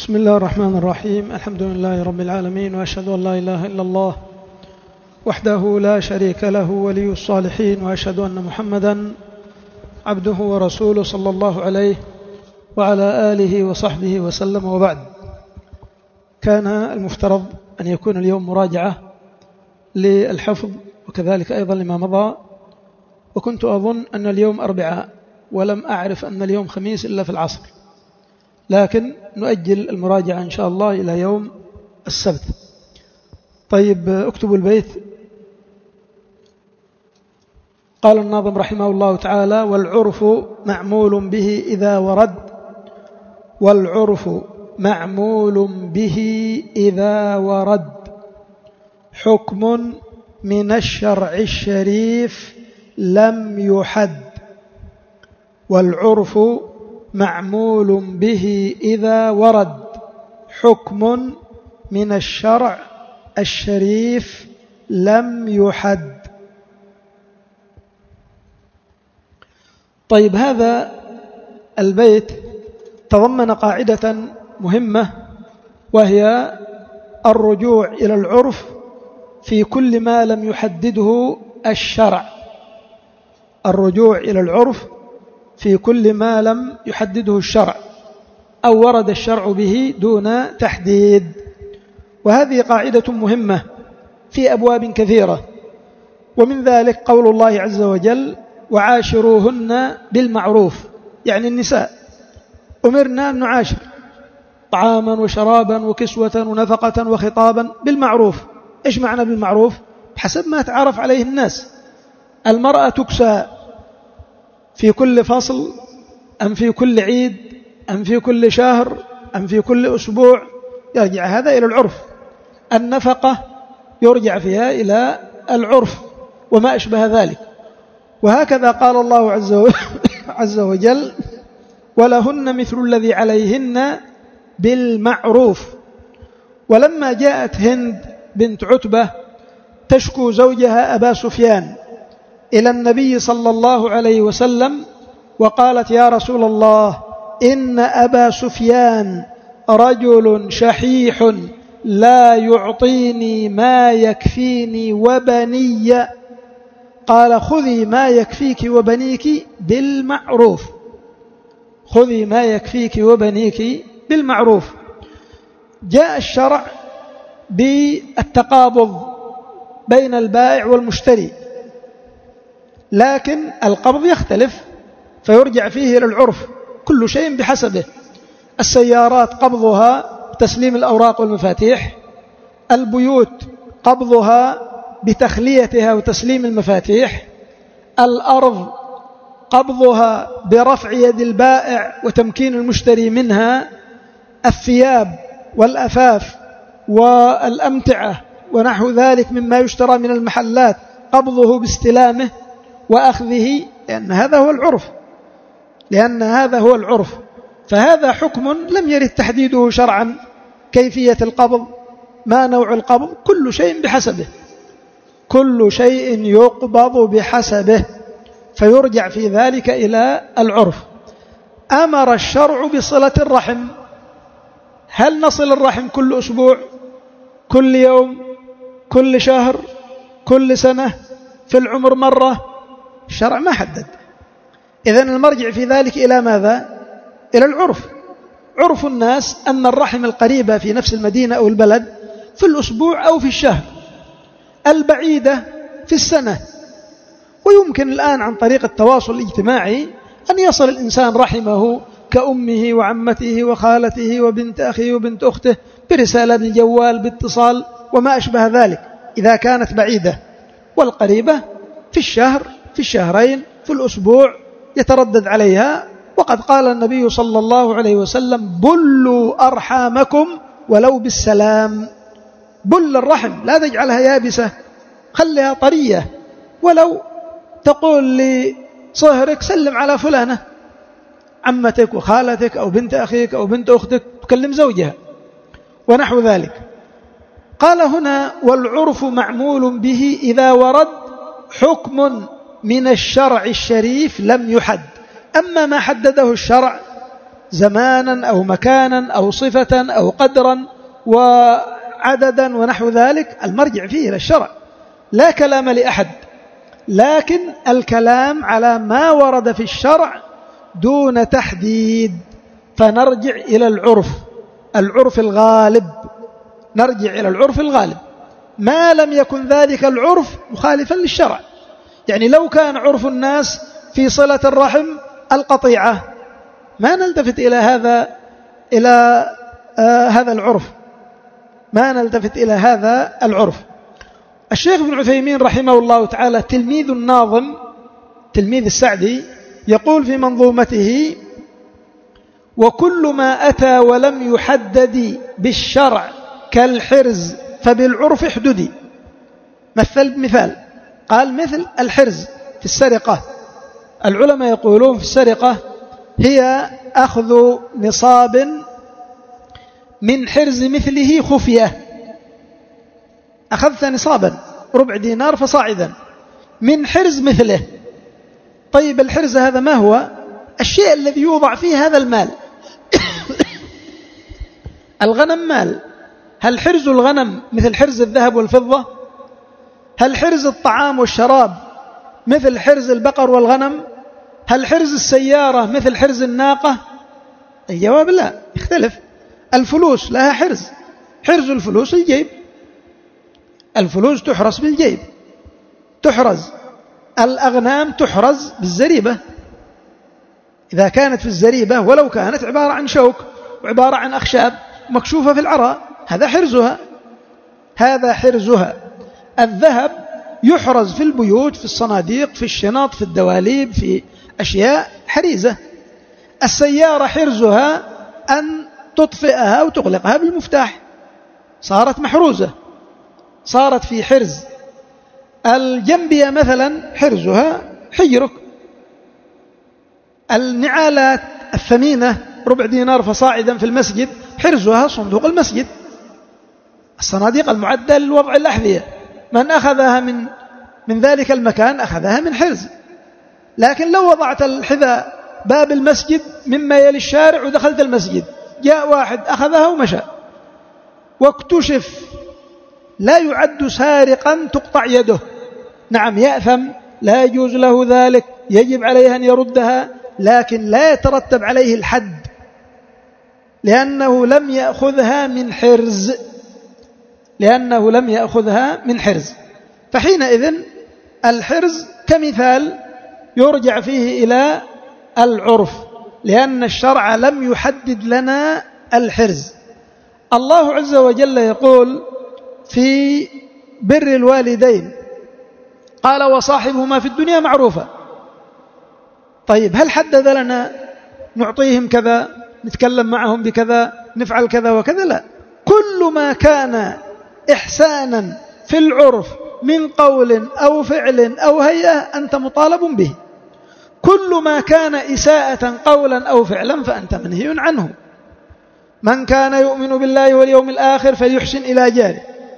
بسم الله الرحمن الرحيم. الحمد لله رب العالمين، وأشهد أن لا إله إلا الله وحده لا شريك له ولي الصالحين، وأشهد أن محمدا عبده ورسوله صلى الله عليه وعلى آله وصحبه وسلم. وبعد، كان المفترض أن يكون اليوم مراجعة للحفظ وكذلك أيضا لما مضى، وكنت أظن أن اليوم أربعاء ولم أعرف أن اليوم خميس إلا في العصر، لكن نؤجل المراجعة إن شاء الله إلى يوم السبت. طيب، اكتبوا البيت. قال الناظم رحمه الله تعالى: والعرف معمول به إذا ورد، والعرف معمول به إذا ورد، حكم من الشرع الشريف لم يحد. والعرف معمول به إذا ورد، حكم من الشرع الشريف لم يحد. طيب، هذا البيت تضمن قاعدة مهمة، وهي الرجوع إلى العرف في كل ما لم يحدده الشرع. الرجوع إلى العرف في كل ما لم يحدده الشرع أو ورد الشرع به دون تحديد. وهذه قاعدة مهمة في أبواب كثيرة، ومن ذلك قول الله عز وجل: وعاشروهن بالمعروف، يعني النساء أمرنا أن نعاشر طعاما وشرابا وكسوة ونفقة وخطابا بالمعروف. إيش معنى بالمعروف؟ بحسب ما تعرف عليه الناس. المرأة تكسى في كل فصل، أم في كل عيد، أم في كل شهر، أم في كل أسبوع؟ يرجع هذا إلى العرف. النفقة يرجع فيها إلى العرف وما أشبه ذلك. وهكذا قال الله عز وجل: ولهن مثل الذي عليهن بالمعروف. ولما جاءت هند بنت عتبة تشكو زوجها أبا سفيان إلى النبي صلى الله عليه وسلم، وقالت: يا رسول الله، إن أبا سفيان رجل شحيح لا يعطيني ما يكفيني وبني. قال: خذي ما يكفيك وبنيك بالمعروف. خذي ما يكفيك وبنيك بالمعروف. جاء الشرع بالتقابض بين البائع والمشتري، لكن القبض يختلف فيرجع فيه إلى العرف، كل شيء بحسبه. السيارات قبضها بتسليم الأوراق والمفاتيح، البيوت قبضها بتخليتها وتسليم المفاتيح، الأرض قبضها برفع يد البائع وتمكين المشتري منها، الثياب والأثاث والأمتعة ونحو ذلك مما يشترى من المحلات قبضه باستلامه وأخذه، لأن هذا هو العرف. فهذا حكم لم يرد تحديده شرعا. كيفية القبض، ما نوع القبض، كل شيء بحسبه، كل شيء يقبض بحسبه، فيرجع في ذلك إلى العرف. أمر الشرع بصلة الرحم. هل نصل الرحم كل أسبوع، كل يوم، كل شهر، كل سنة، في العمر مرة؟ الشرع ما حدد. إذن المرجع في ذلك إلى ماذا؟ إلى العرف. عرف الناس أن الرحم القريبة في نفس المدينة أو البلد في الأسبوع أو في الشهر، البعيدة في السنة. ويمكن الآن عن طريق التواصل الاجتماعي أن يصل الإنسان رحمه كأمه وعمته وخالته وبنت أخيه وبنت أخته برسالة بالجوال باتصال وما أشبه ذلك، إذا كانت بعيدة. والقريبة في الشهر، في الشهرين، في الأسبوع يتردد عليها. وقد قال النبي صلى الله عليه وسلم: بلوا أرحامكم ولو بالسلام. بل الرحم، لا تجعلها يابسة، خليها طرية. ولو تقول لصهرك: سلم على فلانة، عمتك وخالتك أو بنت أخيك أو بنت أختك، تكلم زوجها ونحو ذلك. قال هنا: والعرف معمول به إذا ورد، حكم من الشرع الشريف لم يحد. أما ما حدده الشرع زمانا أو مكانا أو صفة أو قدرا وعددا ونحو ذلك، المرجع فيه إلى الشرع، لا كلام لأحد، لكن الكلام على ما ورد في الشرع دون تحديد، فنرجع إلى العرف الغالب، نرجع إلى العرف الغالب ما لم يكن ذلك العرف مخالفا للشرع. يعني لو كان عرف الناس في صلة الرحم القطيعة ما نلتفت إلى هذا العرف، ما نلتفت إلى هذا العرف. الشيخ ابن عثيمين رحمه الله تعالى تلميذ الناظم، تلميذ السعدي، يقول في منظومته: وكل ما أتى ولم يحدد بالشرع كالحرز فبالعرف احددي. مثال قال مثل الحرز في السرقة، العلماء يقولون في السرقة هي أخذ نصاب من حرز مثله خفية، أخذت نصابا 4 دينار فصاعدا من حرز مثله. طيب الحرز هذا ما هو؟ الشيء الذي يوضع فيه هذا المال. الغنم مال، هل حرز الغنم مثل حرز الذهب والفضة؟ هل حرز الطعام والشراب مثل حرز البقر والغنم؟ هل حرز السيارة مثل حرز الناقة؟ الجواب لا، يختلف. الفلوس لها حرز، حرز الفلوس الجيب، الفلوس تحرز بالجيب، تحرز. الأغنام تحرز بالزريبة إذا كانت في الزريبة، ولو كانت عبارة عن شوك وعبارة عن أخشاب مكشوفة في العراء، هذا حرزها، هذا حرزها. الذهب يحرز في البيوت، في الصناديق، في الشنط، في الدواليب، في أشياء حريزة. السيارة حرزها أن تطفئها وتغلقها بالمفتاح، صارت محروزة، صارت في حرز. الجنبية مثلا حرزها حجرك. النعالات الثمينة 4 دينار فصاعدا في المسجد حرزها صندوق المسجد. الصناديق المعدة لوضع الأحذية من أخذها من ذلك المكان أخذها من حرز. لكن لو وضعت الحذاء باب المسجد مما يلي الشارع ودخلت المسجد، جاء واحد أخذها ومشى واكتشف، لا يعد سارقا تقطع يده، نعم يأثم، لا يجوز له ذلك، يجب عليه أن يردها، لكن لا يترتب عليه الحد لأنه لم يأخذها من حرز، لأنه لم يأخذها من حرز. فحينئذ الحرز كمثال يرجع فيه إلى العرف، لأن الشرع لم يحدد لنا الحرز. الله عز وجل يقول في بر الوالدين قال: وصاحبهما في الدنيا معروفا. طيب هل حدد لنا نعطيهم كذا، نتكلم معهم بكذا، نفعل كذا وكذا؟ لا، كل ما كان إحسانا في العرف من قول أو فعل أو هيئة أنت مطالب به. كل ما كان إساءة قولا أو فعلا فأنت منهي عنه. من كان يؤمن بالله واليوم الآخر فليحسن إلى جاره،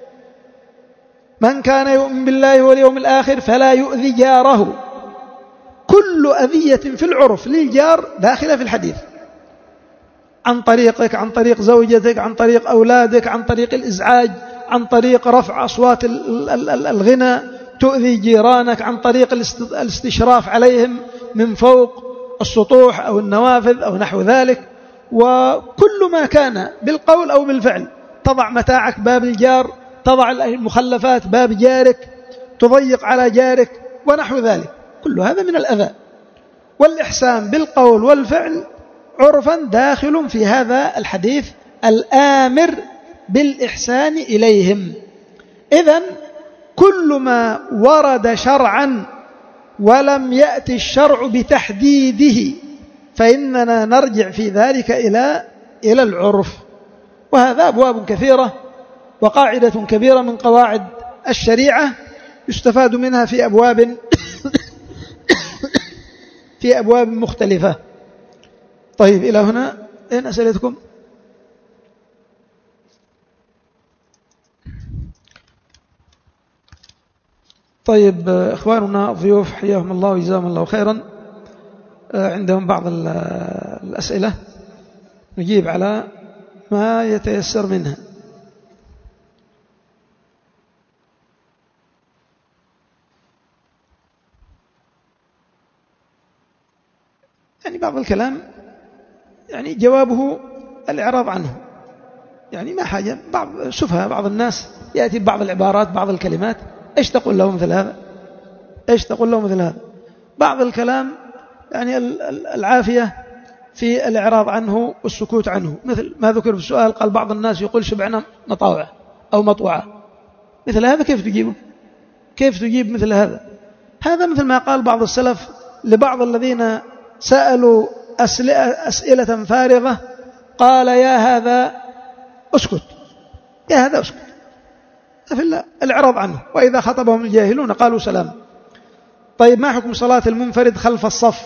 من كان يؤمن بالله واليوم الآخر فلا يؤذي جاره. كل أذية في العرف للجار داخلة في الحديث، عن طريقك، عن طريق زوجتك، عن طريق أولادك، عن طريق الإزعاج، عن طريق رفع أصوات الغنى تؤذي جيرانك، عن طريق الاستشراف عليهم من فوق السطوح أو النوافذ أو نحو ذلك. وكل ما كان بالقول أو بالفعل، تضع متاعك باب الجار، تضع المخلفات باب جارك، تضيق على جارك ونحو ذلك، كل هذا من الأذى. والإحسان بالقول والفعل عرفا داخل في هذا الحديث الآمر بالإحسان إليهم. إذن كل ما ورد شرعا ولم يأتي الشرع بتحديده فإننا نرجع في ذلك إلى العرف. وهذا أبواب كثيرة وقاعدة كبيرة من قواعد الشريعة يستفاد منها في أبواب مختلفة. طيب إلى هنا أين أسئلتكم؟ طيب إخواننا ضيوف حياهم الله وجزاهم الله خيرا، عندهم بعض الأسئلة نجيب على ما يتيسر منها. يعني بعض الكلام يعني جوابه الإعراض عنه، يعني ما حاجة. بعض الناس يأتي ببعض العبارات بعض الكلمات، إيش تقول له مثل هذا؟ إيش تقول له مثل هذا؟ بعض الكلام يعني العافية في الإعراض عنه والسكوت عنه، مثل ما ذكر في السؤال، قال بعض الناس يقول شبعنا مطاوعة أو مطوعة، مثل هذا كيف تجيبه؟ كيف تجيب مثل هذا؟ هذا مثل ما قال بعض السلف لبعض الذين سألوا أسئلة فارغة، قال يا هذا اسكت، يا هذا اسكت. فلا الإعراض عنه، وإذا خطبهم الجاهلون قالوا سلام. طيب ما حكم صلاة المنفرد خلف الصف؟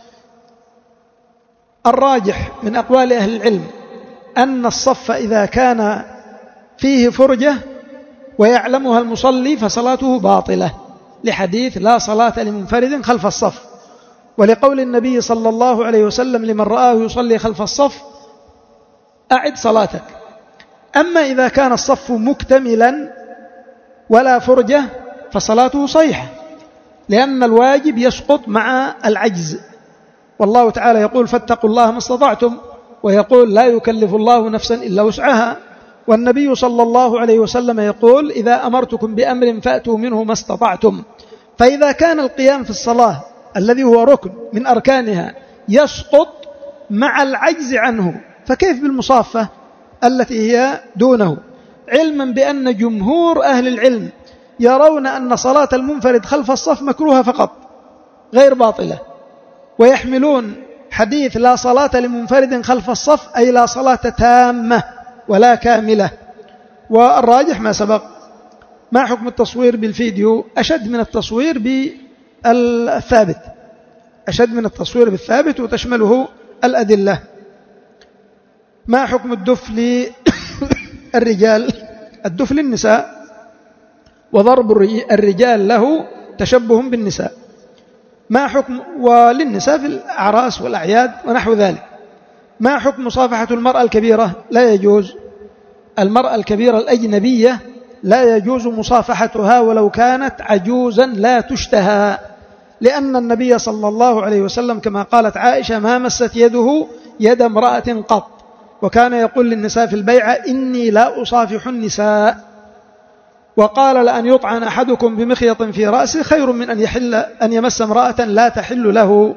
الراجح من أقوال أهل العلم أن الصف إذا كان فيه فرجة ويعلمها المصلي فصلاته باطلة، لحديث لا صلاة لمنفرد خلف الصف، ولقول النبي صلى الله عليه وسلم لمن رآه يصلي خلف الصف أعد صلاتك. أما إذا كان الصف مكتملا ولا فرجة فصلاته صحيحة، لأن الواجب يسقط مع العجز، والله تعالى يقول فاتقوا الله ما استطعتم، ويقول لا يكلف الله نفسا إلا وسعها، والنبي صلى الله عليه وسلم يقول إذا أمرتكم بأمر فأتوا منه ما استطعتم. فإذا كان القيام في الصلاة الذي هو ركن من أركانها يسقط مع العجز عنه، فكيف بالمصافة التي هي دونه؟ علما بأن جمهور أهل العلم يرون أن صلاة المنفرد خلف الصف مكروهة فقط غير باطلة، ويحملون حديث لا صلاة لمنفرد خلف الصف أي لا صلاة تامة ولا كاملة. والراجح ما سبق. ما حكم التصوير بالفيديو؟ أشد من التصوير بالثابت، أشد من التصوير بالثابت وتشمله الأدلة. ما حكم الدف للرجال؟ الدف للنساء، وضرب الرجال له تشبه بالنساء. ما حكم وللنساء في الأعراس والأعياد ونحو ذلك. ما حكم مصافحة المرأة الكبيرة؟ لا يجوز. المرأة الكبيرة الأجنبية لا يجوز مصافحتها ولو كانت عجوزا لا تشتهى، لأن النبي صلى الله عليه وسلم كما قالت عائشة ما مست يده يد امرأة قط، وكان يقول للنساء في البيعة إني لا أصافح النساء، وقال لأن يطعن أحدكم بمخيط في رأسه خير من أن يمس امرأة لا تحل له.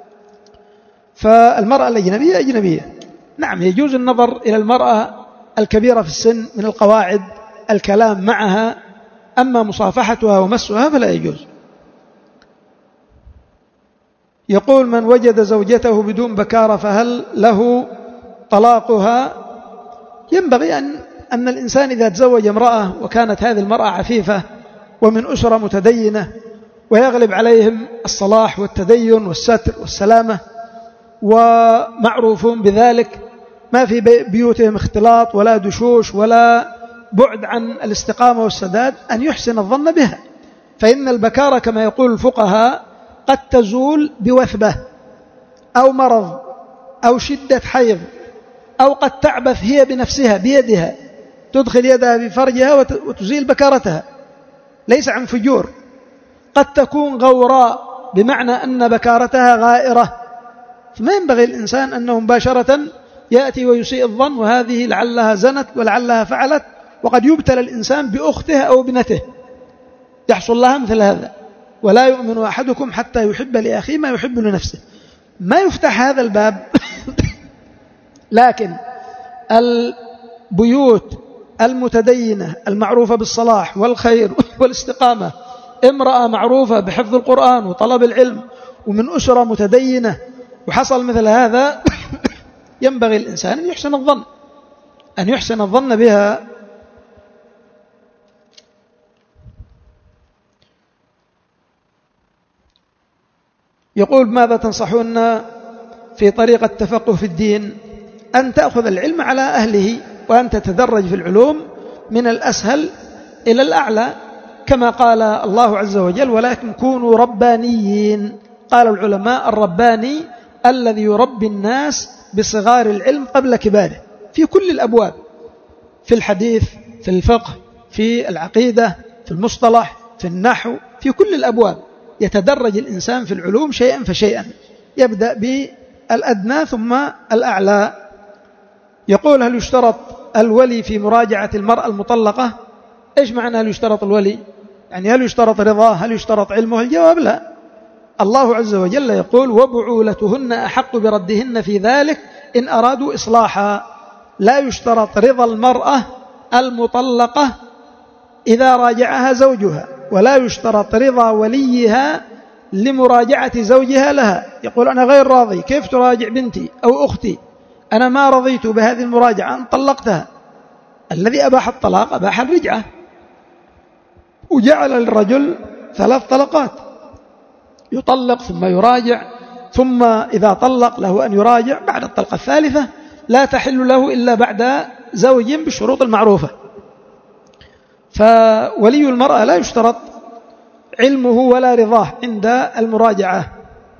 فالمرأة الأجنبية أجنبية، نعم يجوز النظر إلى المرأة الكبيرة في السن من القواعد الكلام معها، أما مصافحتها ومسها فلا يجوز. يقول من وجد زوجته بدون بكارة فهل له طلاقها؟ ينبغي أن الإنسان إذا تزوج امرأة وكانت هذه المرأة عفيفة ومن أسرة متدينة ويغلب عليهم الصلاح والتدين والستر والسلامة ومعروفون بذلك، ما في بيوتهم اختلاط ولا دشوش ولا بعد عن الاستقامة والسداد، أن يحسن الظن بها، فإن البكارة كما يقول الفقهاء قد تزول بوثبة أو مرض أو شدة حيض، أو قد تعبث هي بنفسها بيدها، تدخل يدها بفرجها وتزيل بكارتها، ليس عن فجور. قد تكون غوراء بمعنى أن بكارتها غائرة، فما ينبغي الإنسان أنه مباشرة يأتي ويسيء الظن وهذه لعلها زنت ولعلها فعلت، وقد يبتلى الإنسان بأخته أو ابنته يحصل لها مثل هذا. ولا يؤمن أحدكم حتى يحب لأخيه ما يحب لنفسه. ما يفتح هذا الباب لكن البيوت المتدينة المعروفة بالصلاح والخير والاستقامة، امرأة معروفة بحفظ القرآن وطلب العلم ومن أسرة متدينة وحصل مثل هذا ينبغي الإنسان أن يحسن الظن بها. يقول ماذا تنصحون في طريقة التفقه في الدين؟ أن تأخذ العلم على أهله، وأن تتدرج في العلوم من الأسهل إلى الأعلى، كما قال الله عز وجل ولكن كونوا ربانيين. قال العلماء الرباني الذي يربي الناس بصغار العلم قبل كباره في كل الأبواب، في الحديث، في الفقه، في العقيدة، في المصطلح، في النحو، في كل الأبواب يتدرج الإنسان في العلوم شيئا فشيئا، يبدأ بالأدنى ثم الأعلى. يقول: هل يشترط الولي في مراجعة المرأة المطلقة؟ إيش معنى هل يشترط الولي؟ يعني هل يشترط رضاه؟ هل يشترط علمه؟ الجواب لا. الله عز وجل يقول: وبعولتهن أحق بردهن في ذلك إن أرادوا إصلاحا. لا يشترط رضا المرأة المطلقة إذا راجعها زوجها، ولا يشترط رضا وليها لمراجعة زوجها لها. يقول: أنا غير راضي، كيف تراجع بنتي أو أختي؟ أنا ما رضيت بهذه المراجعة، أن طلقتها. الذي أباح الطلاق أباح الرجعة، وجعل للرجل 3 طلقات: يطلق ثم يراجع، ثم إذا طلق له أن يراجع بعد الطلقة الثالثة، لا تحل له إلا بعد زوج بالشروط المعروفة. فولي المرأة لا يشترط علمه ولا رضاه عند المراجعة.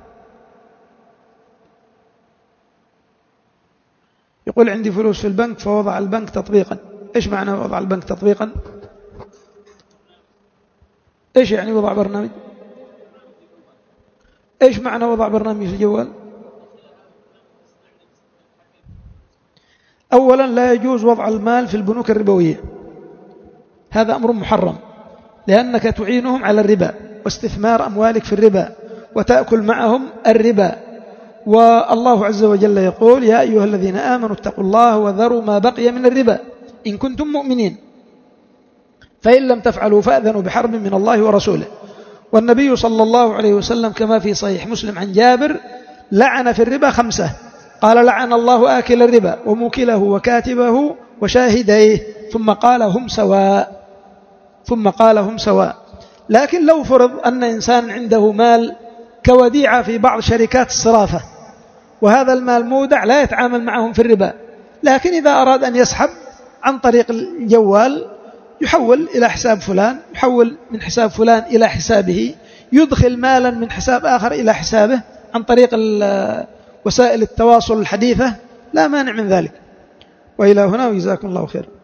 يقول: عندي فلوس في البنك فوضع البنك تطبيقا. إيش معنى وضع البنك تطبيقا؟ إيش يعني وضع برنامج؟ إيش معنى وضع برنامج في الجوال؟ أولا لا يجوز وضع المال في البنوك الربوية، هذا أمر محرم، لأنك تعينهم على الربا واستثمار أموالك في الربا وتأكل معهم الربا. والله عز وجل يقول: يا أيها الذين آمنوا اتقوا الله وذروا ما بقي من الربا إن كنتم مؤمنين، فإن لم تفعلوا فأذنوا بحرب من الله ورسوله. والنبي صلى الله عليه وسلم كما في صحيح مسلم عن جابر لعن في الربا 5، قال: لعن الله آكل الربا وموكله وكاتبه وشاهديه، ثم قال: هم سواء. لكن لو فرض أن إنسان عنده مال كوديعة في بعض شركات الصرافة، وهذا المال مودع لا يتعامل معهم في الربا، لكن إذا أراد أن يسحب عن طريق الجوال يحول إلى حساب فلان، يحول من حساب فلان إلى حسابه، يدخل مالا من حساب آخر إلى حسابه عن طريق وسائل التواصل الحديثة، لا مانع من ذلك. وإلى هنا، وجزاكم الله خير.